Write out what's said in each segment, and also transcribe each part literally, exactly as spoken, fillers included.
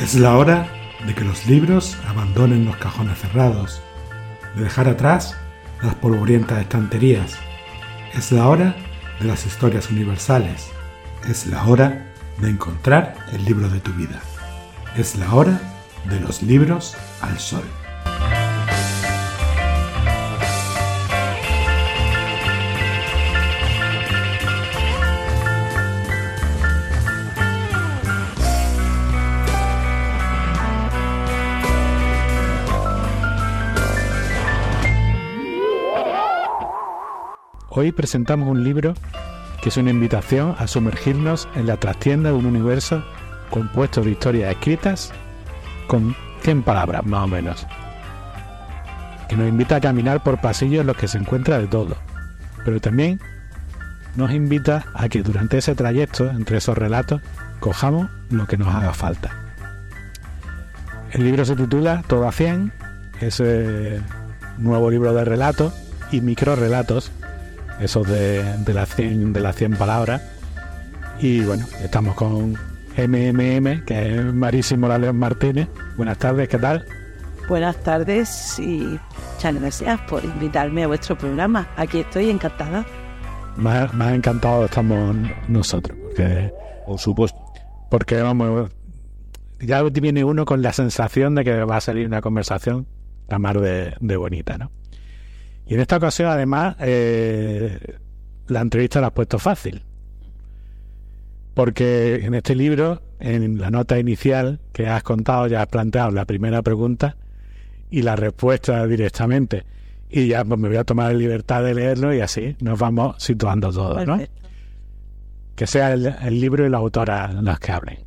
Es la hora de que los libros abandonen los cajones cerrados, de dejar atrás las polvorientas estanterías. Es la hora de las historias universales. Es la hora de encontrar el libro de tu vida. Es la hora de los libros al sol. Hoy presentamos un libro que es una invitación a sumergirnos en la trastienda de un universo compuesto de historias escritas con cien palabras más o menos, que nos invita a caminar por pasillos en los que se encuentra de todo, pero también nos invita a que durante ese trayecto entre esos relatos cojamos lo que nos haga falta. El libro se titula Todo a cien, es un nuevo libro de relatos y microrelatos, esos de, de las cien de las cien palabras. Y bueno, estamos con M M M, que es Marisol Morales Martínez. Buenas tardes, ¿qué tal? Buenas tardes y muchas gracias por invitarme a vuestro programa. Aquí estoy encantada. Más, más encantados estamos nosotros, porque, por supuesto, porque vamos, ya viene uno con la sensación de que va a salir una conversación la mar de, de bonita, ¿no? Y en esta ocasión, además, eh, la entrevista la has puesto fácil. Porque en este libro, en la nota inicial que has contado, ya has planteado la primera pregunta y la respuesta directamente. Y ya pues, me voy a tomar la libertad de leerlo y así nos vamos situando todos, ¿no? Perfecto. Que sea el, el libro y la autora los que hablen.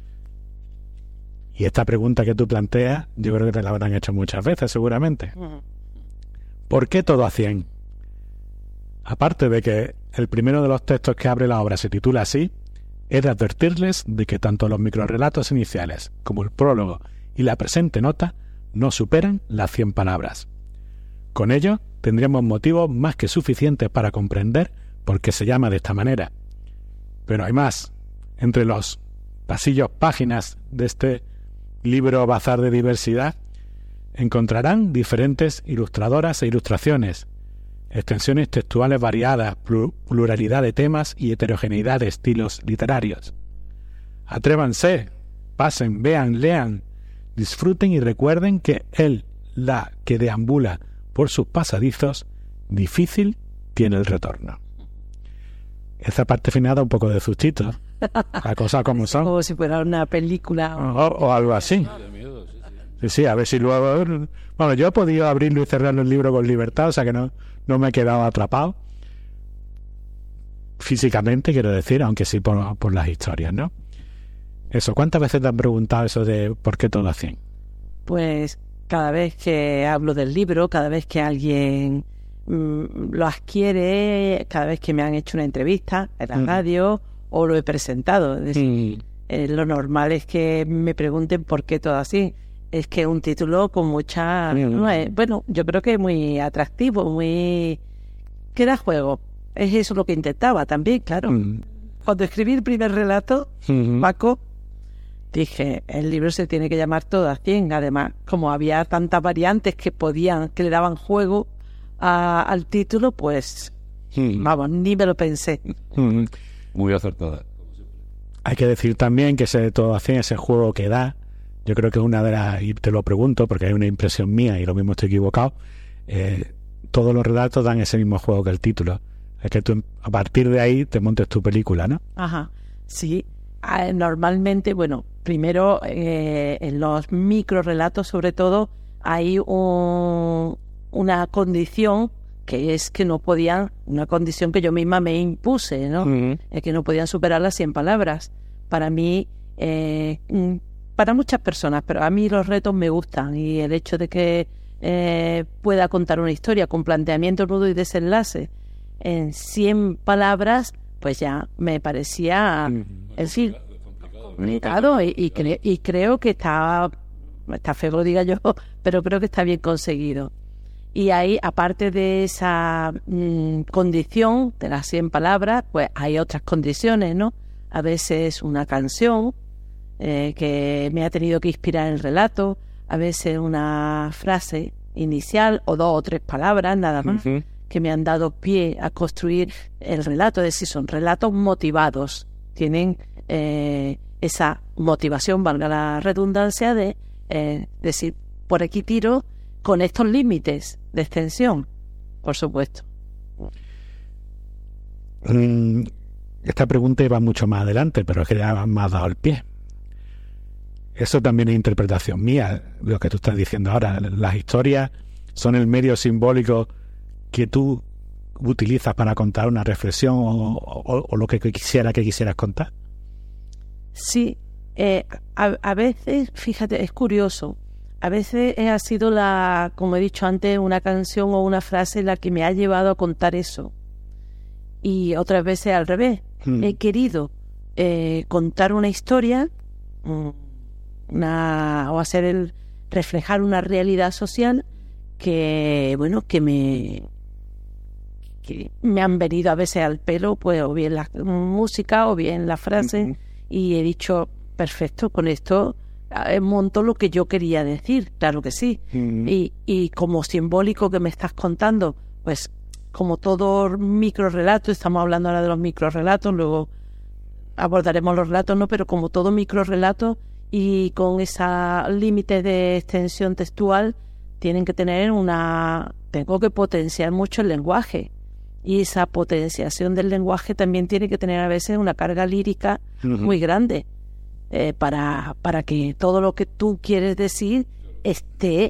Y esta pregunta que tú planteas, yo creo que te la habrán hecho muchas veces, seguramente. Uh-huh. ¿Por qué todo a cien? Aparte de que el primero de los textos que abre la obra se titula así, he de advertirles de que tanto los microrelatos iniciales como el prólogo y la presente nota no superan las cien palabras. Con ello, tendríamos motivos más que suficientes para comprender por qué se llama de esta manera. Pero hay más. Entre los pasillos páginas de este libro bazar de diversidad, encontrarán diferentes ilustradoras e ilustraciones, extensiones textuales variadas, pluralidad de temas y heterogeneidad de estilos literarios. Atrévanse, pasen, vean, lean, disfruten y recuerden que él, la que deambula por sus pasadizos, difícil tiene el retorno. Esta parte final da un poco de sustito, la cosa como son. Como si fuera una película. O, o algo así. Sí, sí, a ver si luego... Bueno, yo he podido abrirlo y cerrarlo el libro con libertad, o sea que no, no me he quedado atrapado. Físicamente, quiero decir, aunque sí por, por las historias, ¿no? Eso, ¿cuántas veces te han preguntado eso de por qué todo a cien? Pues cada vez que hablo del libro, cada vez que alguien mmm, lo adquiere, cada vez que me han hecho una entrevista en la mm. radio o lo he presentado. Es decir, mm. eh, lo normal es que me pregunten por qué todo así. Es que es un título con mucha... No es, bueno, yo creo que es muy atractivo, muy... que da juego. Es eso lo que intentaba también, claro. Mm. Cuando escribí el primer relato, mm-hmm. Paco, dije, el libro se tiene que llamar Todo a cien. Además, como había tantas variantes que podían, que le daban juego a, al título, pues, mm. vamos, ni me lo pensé. Mm. Muy acertada. Hay que decir también que ese Todo a cien, ese juego que da, yo creo que es una de las, y te lo pregunto porque hay una impresión mía y lo mismo estoy equivocado, eh, todos los relatos dan ese mismo juego que el título. Es que tú a partir de ahí te montes tu película, ¿no? Ajá, sí. Ah, normalmente, bueno, primero eh, en los microrelatos sobre todo hay un, una condición que es que no podían, una condición que yo misma me impuse, ¿no? Uh-huh. Es que no podían superar las cien palabras. Para mí... Eh, para muchas personas, pero a mí los retos me gustan y el hecho de que eh, pueda contar una historia con planteamiento, nudo y desenlace en cien palabras, pues ya me parecía, mm. en fin, complicado y, y, cre- y creo que está, está feo que lo diga yo, pero creo que está bien conseguido. Y ahí, aparte de esa mmm, condición de las cien palabras, pues hay otras condiciones, ¿no? A veces una canción, eh, que me ha tenido que inspirar el relato, a veces una frase inicial o dos o tres palabras nada más, uh-huh. que me han dado pie a construir el relato. Es decir, son relatos motivados, tienen eh, esa motivación, valga la redundancia, de eh, decir, por aquí tiro con estos límites de extensión, por supuesto. Esta pregunta iba mucho más adelante, pero es que ya me has dado el pie. Eso también es interpretación mía, lo que tú estás diciendo ahora. Las historias son el medio simbólico que tú utilizas para contar una reflexión o, o, o lo que quisiera que quisieras contar. Sí, eh, a, a veces, fíjate, es curioso. A veces ha sido, la, como he dicho antes, una canción o una frase la que me ha llevado a contar eso. Y otras veces al revés. Hmm. He querido eh, contar una historia una, o hacer el reflejar una realidad social que, bueno, que me que me han venido a veces al pelo, pues o bien la música o bien la frase, uh-huh. y he dicho, perfecto, con esto monto lo que yo quería decir, claro que sí. Uh-huh. Y, y como simbólico que me estás contando, pues como todo microrelato, estamos hablando ahora de los microrelatos, luego abordaremos los relatos, ¿no? Pero como todo microrelato y con esa límite de extensión textual, tienen que tener una... Tengo que potenciar mucho el lenguaje. Y esa potenciación del lenguaje también tiene que tener a veces una carga lírica uh-huh. muy grande eh, para, para que todo lo que tú quieres decir esté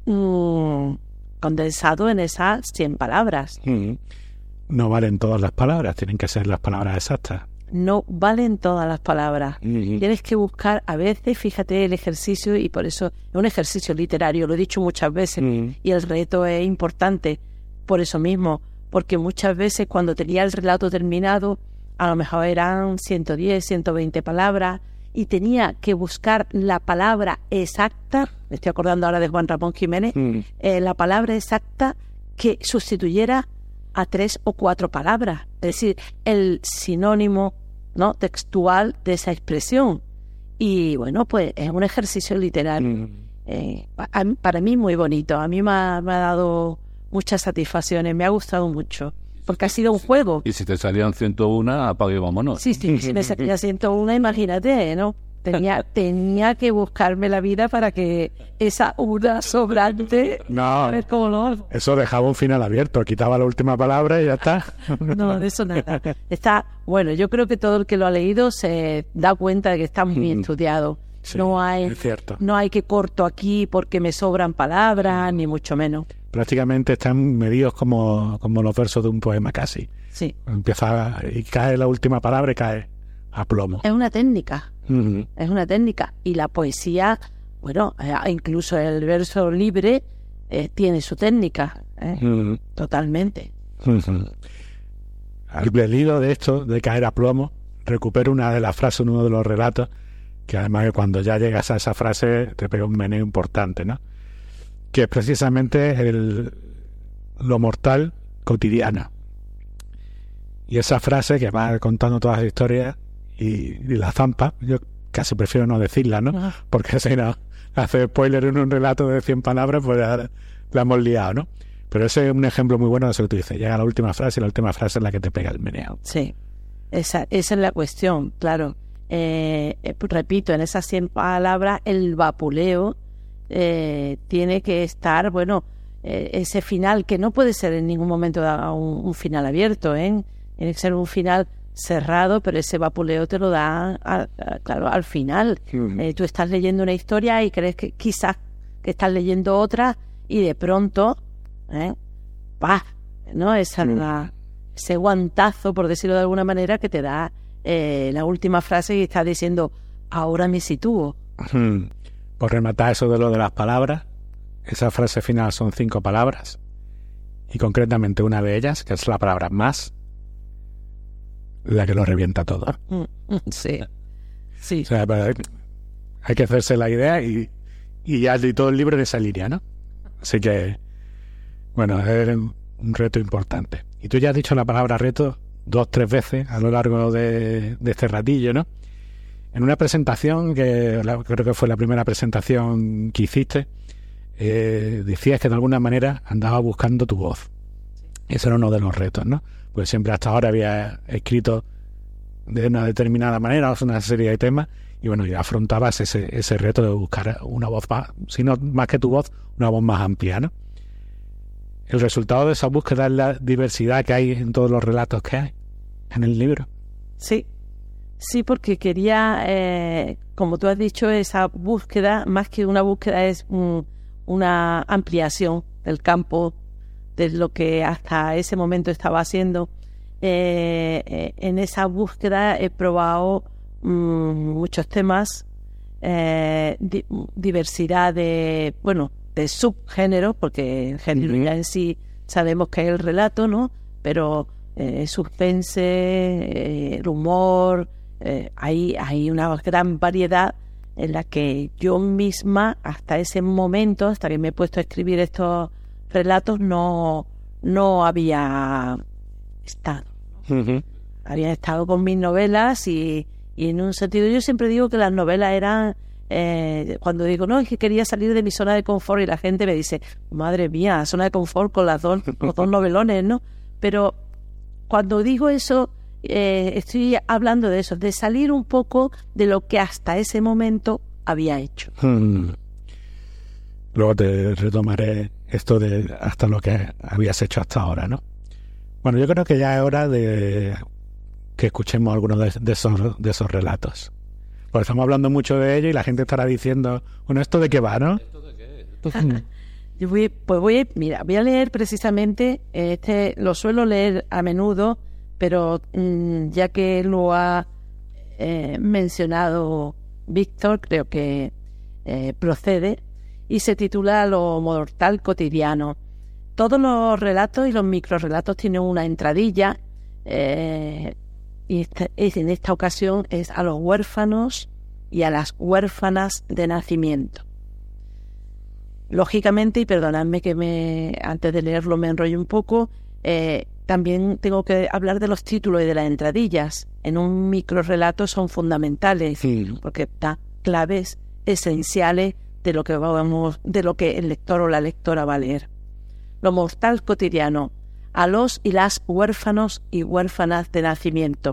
mmm, condensado en esas cien palabras. Uh-huh. No valen todas las palabras, tienen que ser las palabras exactas. No valen todas las palabras. Uh-huh. Tienes que buscar, a veces, fíjate, el ejercicio, y por eso es un ejercicio literario, lo he dicho muchas veces, uh-huh. y el reto es importante por eso mismo, porque muchas veces cuando tenía el relato terminado, a lo mejor eran ciento diez, ciento veinte palabras, y tenía que buscar la palabra exacta, me estoy acordando ahora de Juan Ramón Jiménez, uh-huh. eh, la palabra exacta que sustituyera a tres o cuatro palabras, es decir, el sinónimo, ¿no?, textual de esa expresión. Y bueno, pues es un ejercicio literario mm. eh, a, para mí muy bonito. A mí me ha, me ha dado muchas satisfacciones, me ha gustado mucho, porque ha sido un juego. Y si te salían ciento uno, apague y vámonos. Sí, sí, si me salía ciento uno, imagínate, ¿no? Tenía, tenía que buscarme la vida para que esa una sobrante, no, a ver cómo lo hago. Eso dejaba un final abierto, quitaba la última palabra y ya está. No, de eso nada. Está, bueno, yo creo que todo el que lo ha leído se da cuenta de que está muy estudiado. Sí, no hay, es cierto. No hay que corto aquí porque me sobran palabras, ni mucho menos. Prácticamente están medidos como, como los versos de un poema casi. Sí. Empieza y cae la última palabra y cae a plomo. Es una técnica. Uh-huh. Es una técnica. Y la poesía, bueno, eh, incluso el verso libre eh, tiene su técnica. ¿eh? Uh-huh. Totalmente. Uh-huh. Al hilo de esto, de caer a plomo, recupero una de las frases en uno de los relatos, que además que cuando ya llegas a esa frase te pega un meneo importante, ¿no? Que es precisamente el, lo mortal cotidiano. Y esa frase que va contando todas las historias y, y la zampa, yo casi prefiero no decirla, ¿no? Uh-huh. Porque si no hace spoiler en un relato de cien palabras, pues ya la hemos liado, ¿no? Pero ese es un ejemplo muy bueno de eso que tú dices. Llega la última frase y la última frase es la que te pega el meneo. Sí, esa, esa es la cuestión, claro. Eh, eh, repito, en esas cien palabras el vapuleo eh, tiene que estar, bueno, eh, ese final que no puede ser en ningún momento un, un final abierto, ¿eh? Tiene que ser un final cerrado, pero ese vapuleo te lo da a, a, claro, al final. Uh-huh. Eh, tú estás leyendo una historia y crees que quizás que estás leyendo otra y de pronto, ¿eh? ¡pah! ¿no? Esa, uh-huh. la, ese guantazo, por decirlo de alguna manera, que te da eh, la última frase y estás diciendo, ahora me sitúo. Uh-huh. Por rematar eso de lo de las palabras, esa frase final son cinco palabras y concretamente una de ellas, que es la palabra más, la que lo revienta todo. Sí, sí. O sea, hay que hacerse la idea y, y ya y todo el libro en esa línea, ¿no? Así que, bueno, es un reto importante. Y tú ya has dicho la palabra reto dos, tres veces a lo largo de, de este ratillo, ¿no? En una presentación, que la, creo que fue la primera presentación que hiciste, eh, decías que de alguna manera andabas buscando tu voz. Ese era uno de los retos, ¿no? Pues siempre hasta ahora había escrito de una determinada manera, o sea, una serie de temas, y bueno, ya afrontabas ese, ese reto de buscar una voz más, si no más que tu voz, una voz más amplia, ¿no? El resultado de esa búsqueda es la diversidad que hay en todos los relatos que hay en el libro. Sí, sí, porque quería, eh, como tú has dicho, esa búsqueda, más que una búsqueda, es un, una ampliación del campo de lo que hasta ese momento estaba haciendo. Eh, eh, en esa búsqueda he probado mmm, muchos temas, eh, di- diversidad de, bueno, de subgéneros, porque el género ya en sí sabemos que es el relato, ¿no? Pero eh, suspense, eh, el humor, eh, hay, hay una gran variedad en la que yo misma, hasta ese momento, hasta que me he puesto a escribir estos relatos, no, no había estado. Uh-huh. Había estado con mis novelas y, y en un sentido, yo siempre digo que las novelas eran, eh, cuando digo, no, es que quería salir de mi zona de confort, y la gente me dice, madre mía, zona de confort con las dos, los dos novelones, ¿no? Pero cuando digo eso, eh, estoy hablando de eso, de salir un poco de lo que hasta ese momento había hecho. Hmm. Luego te retomaré esto de hasta lo que habías hecho hasta ahora, ¿no? Bueno, yo creo que ya es hora de que escuchemos algunos de, de, esos, de esos relatos. Porque estamos hablando mucho de ello y la gente estará diciendo, bueno, ¿esto de qué va, no? ¿Esto de qué? Yo voy, pues voy, mira, voy a leer precisamente, este lo suelo leer a menudo, pero mmm, ya que lo ha eh, mencionado Víctor, creo que eh, procede, y se titula Lo mortal cotidiano. Todos los relatos y los microrelatos tienen una entradilla, eh, y esta, es, en esta ocasión es a los huérfanos y a las huérfanas de nacimiento. Lógicamente, y perdonadme que me antes de leerlo me enrollo un poco, eh, también tengo que hablar de los títulos y de las entradillas. En un microrelato son fundamentales, Sí. porque da claves esenciales de lo que vamos, de lo que el lector o la lectora va a leer. Lo mortal cotidiano, a los y las huérfanos y huérfanas de nacimiento.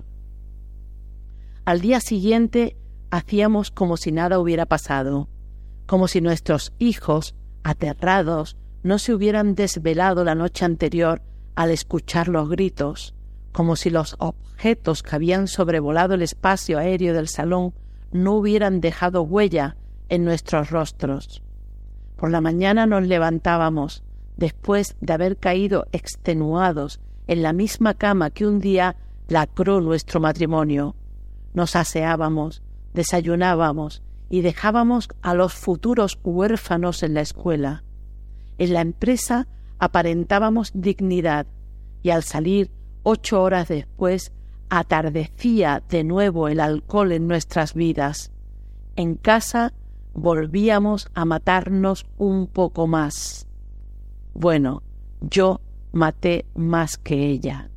Al día siguiente hacíamos como si nada hubiera pasado, como si nuestros hijos, aterrados, no se hubieran desvelado la noche anterior al escuchar los gritos, como si los objetos que habían sobrevolado el espacio aéreo del salón no hubieran dejado huella en nuestros rostros. Por la mañana nos levantábamos, después de haber caído extenuados en la misma cama que un día lacró nuestro matrimonio. Nos aseábamos, desayunábamos y dejábamos a los futuros huérfanos en la escuela. En la empresa aparentábamos dignidad y al salir ocho horas después atardecía de nuevo el alcohol en nuestras vidas. En casa volvíamos a matarnos un poco más. Bueno, yo maté más que ella.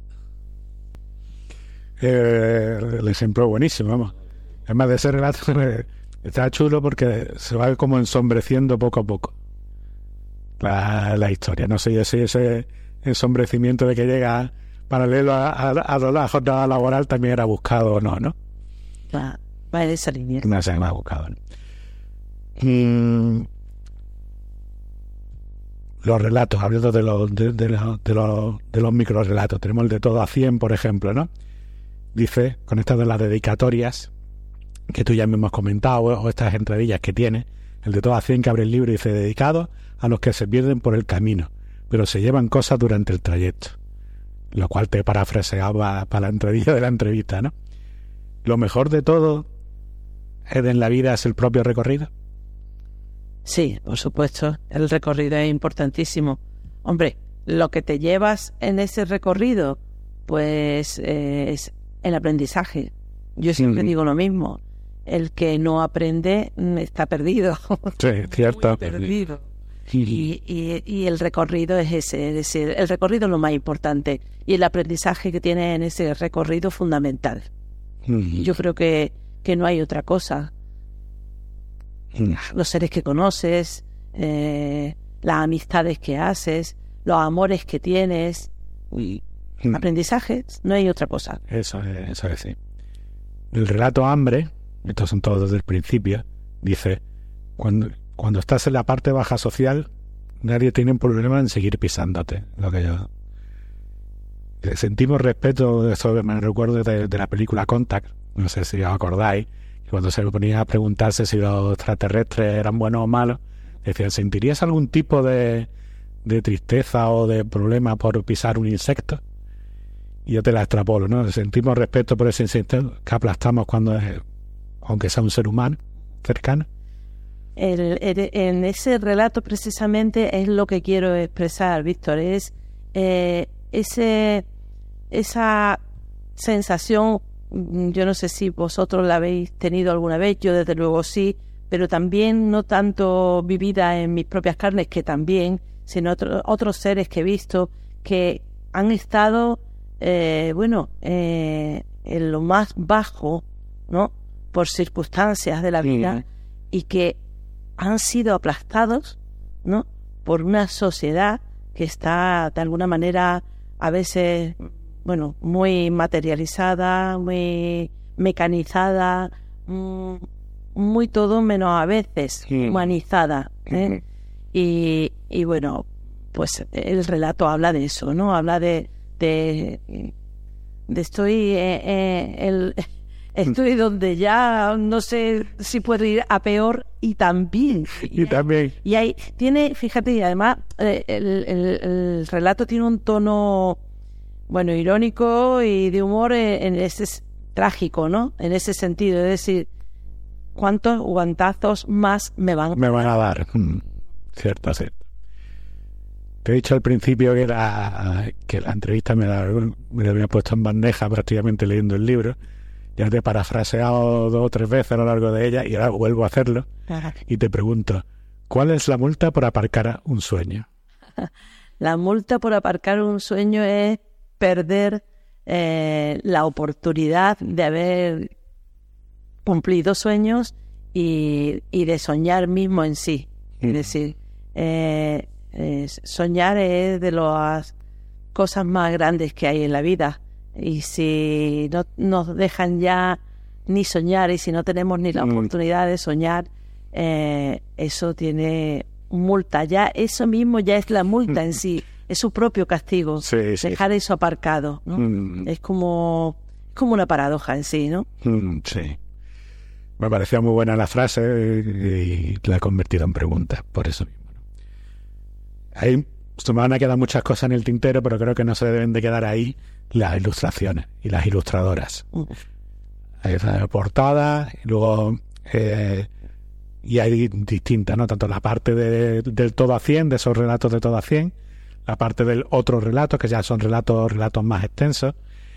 Eh, el ejemplo es buenísimo, vamos. Además de ese relato está chulo porque se va como ensombreciendo poco a poco la, la historia. No sé si ese ensombrecimiento de que llega paralelo a, a, a la jornada laboral también era buscado o no, ¿no? Va, va en esa línea. No se ha buscado, ¿no? Mm. Los relatos, hablando de los de, de, los, de los de los microrelatos, tenemos el de todo a cien, por ejemplo, ¿no? Dice, con estas de las dedicatorias que tú ya mismo has comentado, o estas entradillas que tiene, el de todo a cien que abre el libro y dice, dedicado a los que se pierden por el camino, pero se llevan cosas durante el trayecto, lo cual te parafraseaba para la entradilla de la entrevista, ¿no? Lo mejor de todo en la vida es el propio recorrido. Sí, por supuesto, el recorrido es importantísimo. Hombre, lo que te llevas en ese recorrido, pues eh, es el aprendizaje. Yo siempre Sí. digo lo mismo. El que no aprende mm, está perdido. Sí, cierto. Muy perdido. Y, y, y el recorrido es ese, es decir, el recorrido es lo más importante y el aprendizaje que tiene en ese recorrido fundamental. Yo creo que, que no hay otra cosa. Los seres que conoces, eh, las amistades que haces, los amores que tienes, y aprendizajes, no hay otra cosa. Eso es, eso es, sí. El relato Hambre, estos son todos desde el principio, dice, cuando, cuando estás en la parte baja social, nadie tiene un problema en seguir pisándote. Lo que yo... Sentimos respeto, eso me recuerdo de, de la película Contact, no sé si os acordáis, que cuando se ponía a preguntarse si los extraterrestres eran buenos o malos, decían, ¿sentirías algún tipo de, de tristeza o de problema por pisar un insecto? Y yo te la extrapolo, ¿no? Sentimos respeto por ese insecto que aplastamos cuando es, aunque sea un ser humano cercano. El, el, en ese relato precisamente es lo que quiero expresar, Víctor, es eh, ese esa sensación, yo no sé si vosotros la habéis tenido alguna vez, yo desde luego sí, pero también no tanto vivida en mis propias carnes, que también, sino otro, otros seres que he visto que han estado, eh, bueno, eh, en lo más bajo, ¿no?, por circunstancias de la vida, mm. y que han sido aplastados, ¿no?, por una sociedad que está de alguna manera a veces, bueno, muy materializada, muy mecanizada, muy todo menos a veces sí. humanizada, ¿eh? y, y bueno, pues el relato habla de eso, ¿no? Habla de de, de estoy eh, eh, el estoy donde ya no sé si puedo ir a peor, y también y, y también y ahí tiene, fíjate, y además eh, el, el, el relato tiene un tono, bueno, irónico y de humor en, en ese trágico, ¿no? En ese sentido, es decir, ¿cuántos guantazos más me van me van a dar? Hmm. Cierto, cierto. Te he dicho al principio que la, que la entrevista me la, me la había puesto en bandeja prácticamente leyendo el libro. Ya te he parafraseado dos o tres veces a lo largo de ella y ahora vuelvo a hacerlo. Ajá. Y te pregunto, ¿cuál es la multa por aparcar un sueño? La multa por aparcar un sueño es perder eh, la oportunidad de haber cumplido sueños y, y de soñar mismo en sí. Mm. Es decir, eh, eh, soñar es de las cosas más grandes que hay en la vida. Y si no nos dejan ya ni soñar, y si no tenemos ni la oportunidad de soñar, eh, eso tiene multa. Ya eso mismo ya es la multa en sí, es su propio castigo, sí, sí. dejar eso aparcado, ¿no? Mm. Es como, como una paradoja en sí, ¿no? Mm, sí. Me parecía muy buena la frase y la he convertido en pregunta, por eso mismo, ¿no? Ahí se me van a quedar muchas cosas en el tintero, pero creo que no se deben de quedar ahí las ilustraciones y las ilustradoras. Uh. Hay una portada, y luego eh, y hay distintas, ¿no? Tanto la parte de, del todo a cien, de esos relatos de todo a cien, la parte del otro relato, que ya son relatos relatos más extensos,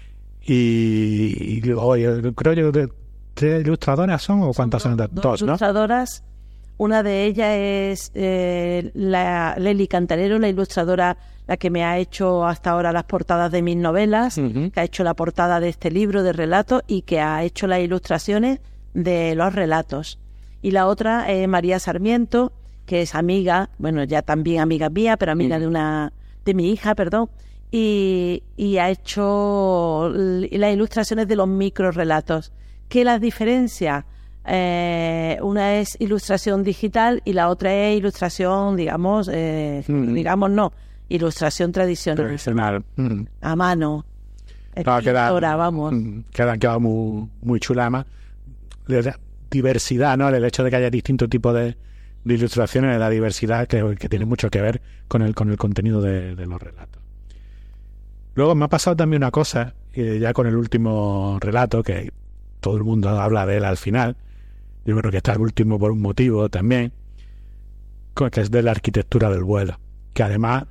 y, y luego yo creo yo de tres ilustradoras son, o cuántas son, son dos, dos ¿no? Ilustradoras. Una de ellas es eh, la Leli Cantarero, la ilustradora, la que me ha hecho hasta ahora las portadas de mis novelas, uh-huh. que ha hecho la portada de este libro de relatos y que ha hecho las ilustraciones de los relatos. Y la otra es María Sarmiento, que es amiga, bueno, ya también amiga mía, pero amiga uh-huh. de una de mi hija, perdón, y, y ha hecho las ilustraciones de los microrelatos. ¿Qué las diferencia? Eh, una es ilustración digital y la otra es ilustración, digamos, eh, mm. digamos no, ilustración tradicional, tradicional. Mm. a mano, no, queda, ahora vamos. Queda, queda muy, muy chula, más diversidad, ¿no? El hecho de que haya distintos tipos de, de ilustraciones, la diversidad que, que tiene mucho que ver con el con el contenido de, de los relatos. Luego me ha pasado también una cosa, eh, ya con el último relato, que todo el mundo habla de él al final. Yo creo que está el último por un motivo también, que es de la arquitectura del vuelo, que además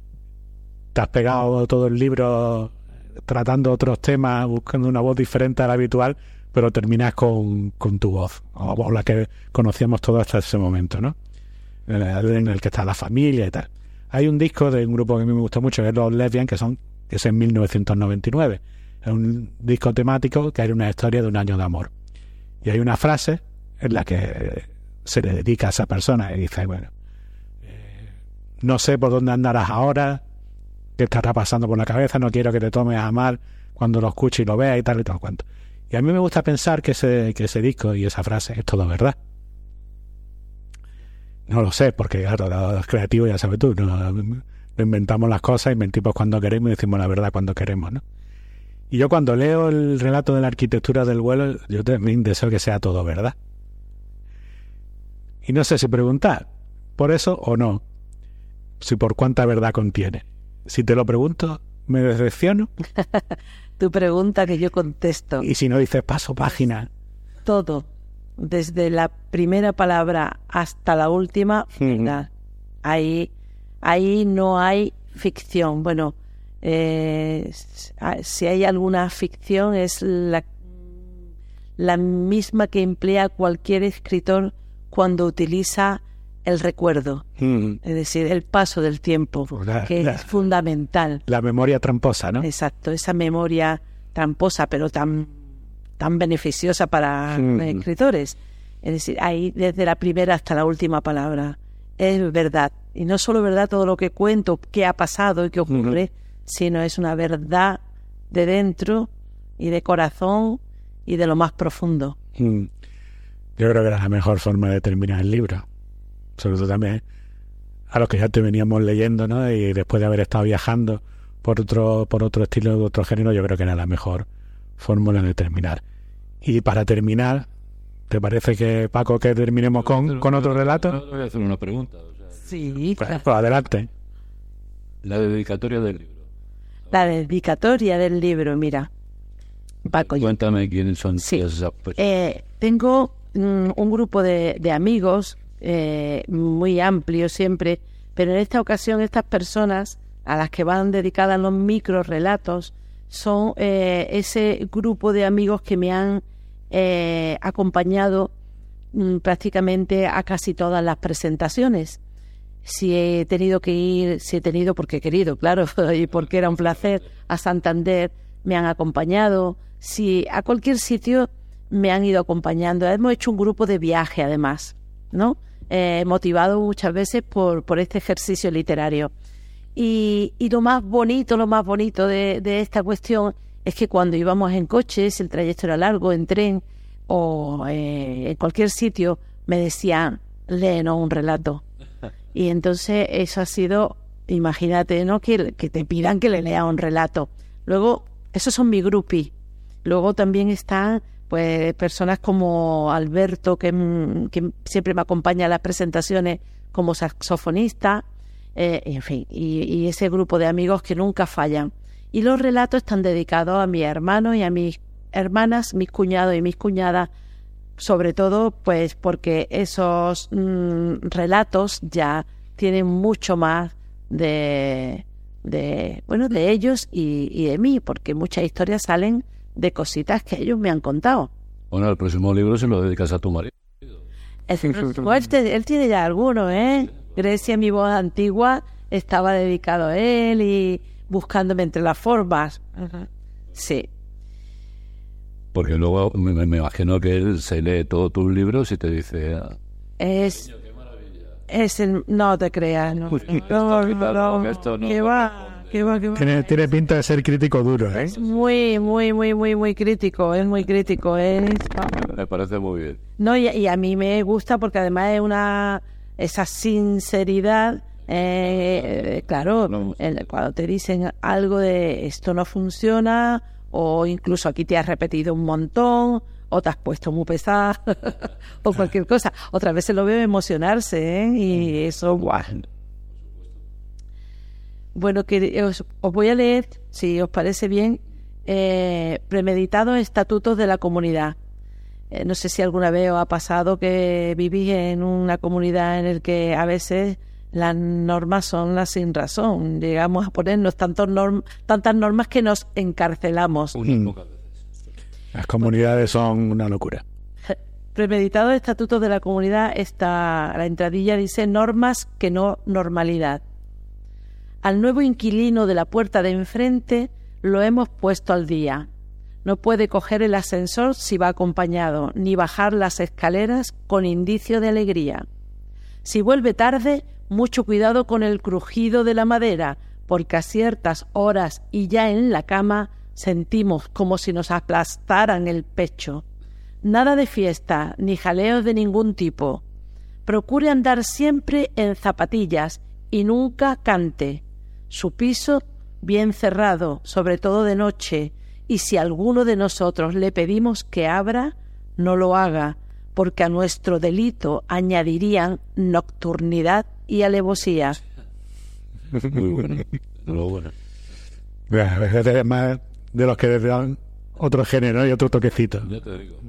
te has pegado todo el libro tratando otros temas, buscando una voz diferente a la habitual, pero terminas con, con tu voz, o la que conocíamos todos hasta ese momento, ¿no? En el, en el que está la familia y tal. Hay un disco de un grupo que a mí me gusta mucho, que es Los Lesbian, que son que es en mil novecientos noventa y nueve. Es un disco temático que hay una historia de un año de amor. Y hay una frase en la que se le dedica a esa persona y dice, bueno, eh, no sé por dónde andarás ahora, qué te estará pasando por la cabeza, no quiero que te tomes a mal cuando lo escuches y lo veas y tal y todo cuanto. Y a mí me gusta pensar que ese, que ese disco y esa frase es todo verdad. No lo sé, porque claro, los creativos, ya sabes tú, no, no inventamos las cosas, inventimos cuando queremos y decimos la verdad cuando queremos, ¿no? Y yo cuando leo el relato de la arquitectura del vuelo, yo también deseo que sea todo verdad. Y no sé si preguntar por eso o no, si por cuánta verdad contiene. Si te lo pregunto, me decepciono. Tu pregunta que yo contesto. Y si no dices paso página. Todo, desde la primera palabra hasta la última, verdad. Ahí, ahí no hay ficción. Bueno, eh, si hay alguna ficción es la, la misma que emplea cualquier escritor cuando utiliza el recuerdo, mm. es decir, el paso del tiempo, la, que la, es fundamental. La memoria tramposa, ¿no? Exacto, esa memoria tramposa, pero tan, tan beneficiosa para mm. los escritores. Es decir, ahí desde la primera hasta la última palabra es verdad. Y no solo verdad todo lo que cuento, qué ha pasado y qué ocurre, mm. sino es una verdad de dentro y de corazón y de lo más profundo. Mm. Yo creo que era la mejor forma de terminar el libro. Sobre todo también a los que ya te veníamos leyendo, ¿no? Y después de haber estado viajando por otro por otro estilo, de otro género, yo creo que era la mejor fórmula de terminar. Y para terminar, ¿te parece que, Paco, que terminemos con, con otro relato? Voy a hacer una pregunta. O sea, sí. Pues, pues adelante. La dedicatoria del libro. La dedicatoria del libro, mira. Paco. Cuéntame quiénes son. Sí. Esas eh, tengo mm, un grupo de, de amigos Eh, muy amplio siempre, pero en esta ocasión estas personas a las que van dedicadas los micro relatos son eh, ese grupo de amigos que me han eh, acompañado mm, prácticamente a casi todas las presentaciones. Si he tenido que ir, si he tenido porque he querido, claro, y porque era un placer, a Santander me han acompañado, si a cualquier sitio me han ido acompañando. Hemos hecho un grupo de viaje además, ¿no? Eh, motivado muchas veces por, por este ejercicio literario. Y, y lo más bonito, lo más bonito de, de esta cuestión es que cuando íbamos en coche, si el trayecto era largo, en tren o eh, en cualquier sitio, me decían, léenos un relato. Y entonces eso ha sido, imagínate, ¿no? Que, que te pidan que le lea un relato. Luego, esos son mi groupie. Luego también están pues personas como Alberto, que, que siempre me acompaña a las presentaciones como saxofonista, eh, en fin, y, y ese grupo de amigos que nunca fallan. Y los relatos están dedicados a mis hermanos y a mis hermanas, mis cuñados y mis cuñadas, sobre todo pues porque esos mmm, relatos ya tienen mucho más de, de bueno de ellos y, y de mí, porque muchas historias salen de cositas que ellos me han contado. Bueno, el próximo libro se lo dedicas a tu marido. Pues, él tiene ya algunos, ¿eh? Grecia, mi voz antigua, estaba dedicado a él y buscándome entre las formas. Uh-huh. Sí. Porque luego me, me imagino que él se lee todos tus libros y te dice... Ah, es... Niño, qué maravilla. Es el... No te creas, no. No, no, no, no. ¿Qué va? ¿Qué va, qué va? Tiene, tiene pinta de ser crítico duro, ¿eh? Es muy, muy, muy, muy, muy crítico. Es muy crítico. Es... Me parece muy bien. No, y, y a mí me gusta porque además es una... Esa sinceridad... Eh, claro, el, cuando te dicen algo de esto no funciona, o incluso aquí te has repetido un montón, o te has puesto muy pesada, o cualquier cosa. Otras veces lo veo emocionarse, ¿eh? Y eso, ¡guau! Bueno, que os, os voy a leer, si os parece bien, eh, Premeditados Estatutos de la Comunidad. Eh, no sé si alguna vez os ha pasado que vivís en una comunidad en la que a veces las normas son las sin razón. Llegamos a ponernos tantos norm, tantas normas que nos encarcelamos. Mm. Las comunidades son una locura. Premeditado Estatutos de la Comunidad, está, la entradilla dice normas que no normalidad. Al nuevo inquilino de la puerta de enfrente lo hemos puesto al día. No puede coger el ascensor si va acompañado, ni bajar las escaleras con indicio de alegría. Si vuelve tarde, mucho cuidado con el crujido de la madera, porque a ciertas horas y ya en la cama sentimos como si nos aplastaran el pecho. Nada de fiesta, ni jaleos de ningún tipo. Procure andar siempre en zapatillas y nunca cante. Su piso bien cerrado, sobre todo de noche, y si alguno de nosotros le pedimos que abra, no lo haga, porque a nuestro delito añadirían nocturnidad y alevosía. Muy bueno. Muy bueno. Bueno, es más de los que dan otro género y otro toquecito. Ya te digo.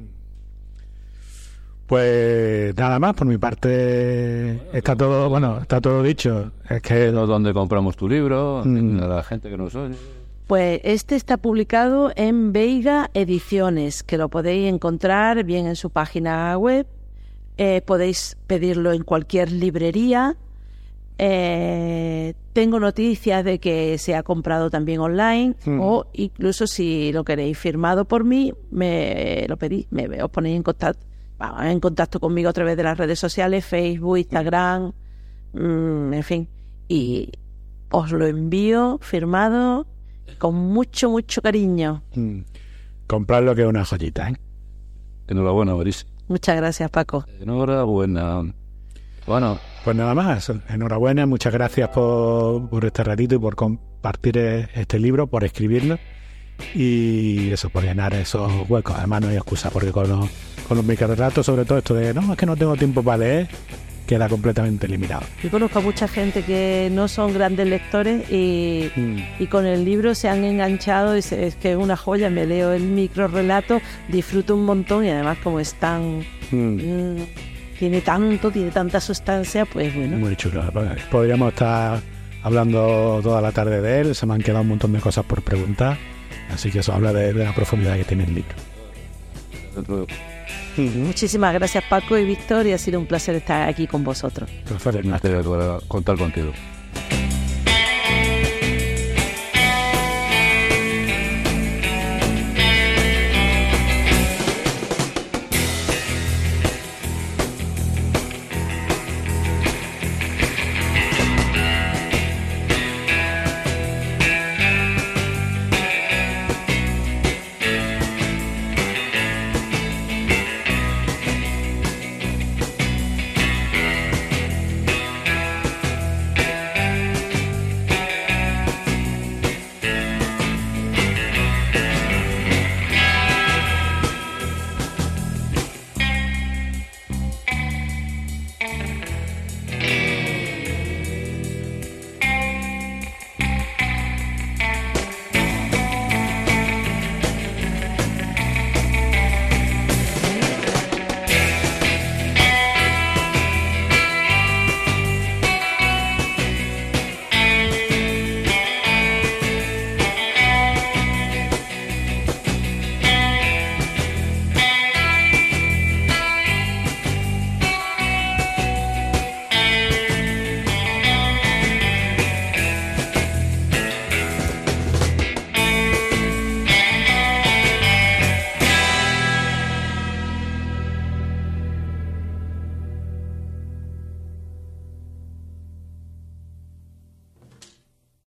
Pues nada más, por mi parte está todo, bueno, está todo dicho. Es que ¿Dónde compramos tu libro? Mm. A la gente que nos oye. Pues este está publicado en Veiga Ediciones, que lo podéis encontrar bien en su página web. Eh, podéis pedirlo en cualquier librería. Eh, tengo noticias de que se ha comprado también online, mm. o incluso si lo queréis firmado por mí, me lo pedís, me os ponéis en contacto, en contacto conmigo a través de las redes sociales, Facebook, Instagram, mmm, en fin, y os lo envío firmado con mucho, mucho cariño. Mm. Comprarlo, que es una joyita, ¿eh? Enhorabuena, Boris. Muchas gracias, Paco. Enhorabuena. Bueno, pues nada más, enhorabuena, muchas gracias por, por este ratito y por compartir este libro, por escribirlo y eso, por llenar esos huecos. Además no hay excusa, porque con los, con los microrelatos, sobre todo esto de no, es que no tengo tiempo para leer, queda completamente eliminado. Yo conozco a mucha gente que no son grandes lectores y, mm. y con el libro se han enganchado y se, es que es una joya, me leo el microrelato, disfruto un montón y además como es tan... Mm. Mmm, tiene tanto, tiene tanta sustancia, pues bueno. Muy chulo. Podríamos estar hablando toda la tarde de él, se me han quedado un montón de cosas por preguntar, así que eso habla de, de la profundidad que tiene el libro. Muchísimas gracias, Paco y Víctor, y ha sido un placer estar aquí con vosotros. Placer contar contigo.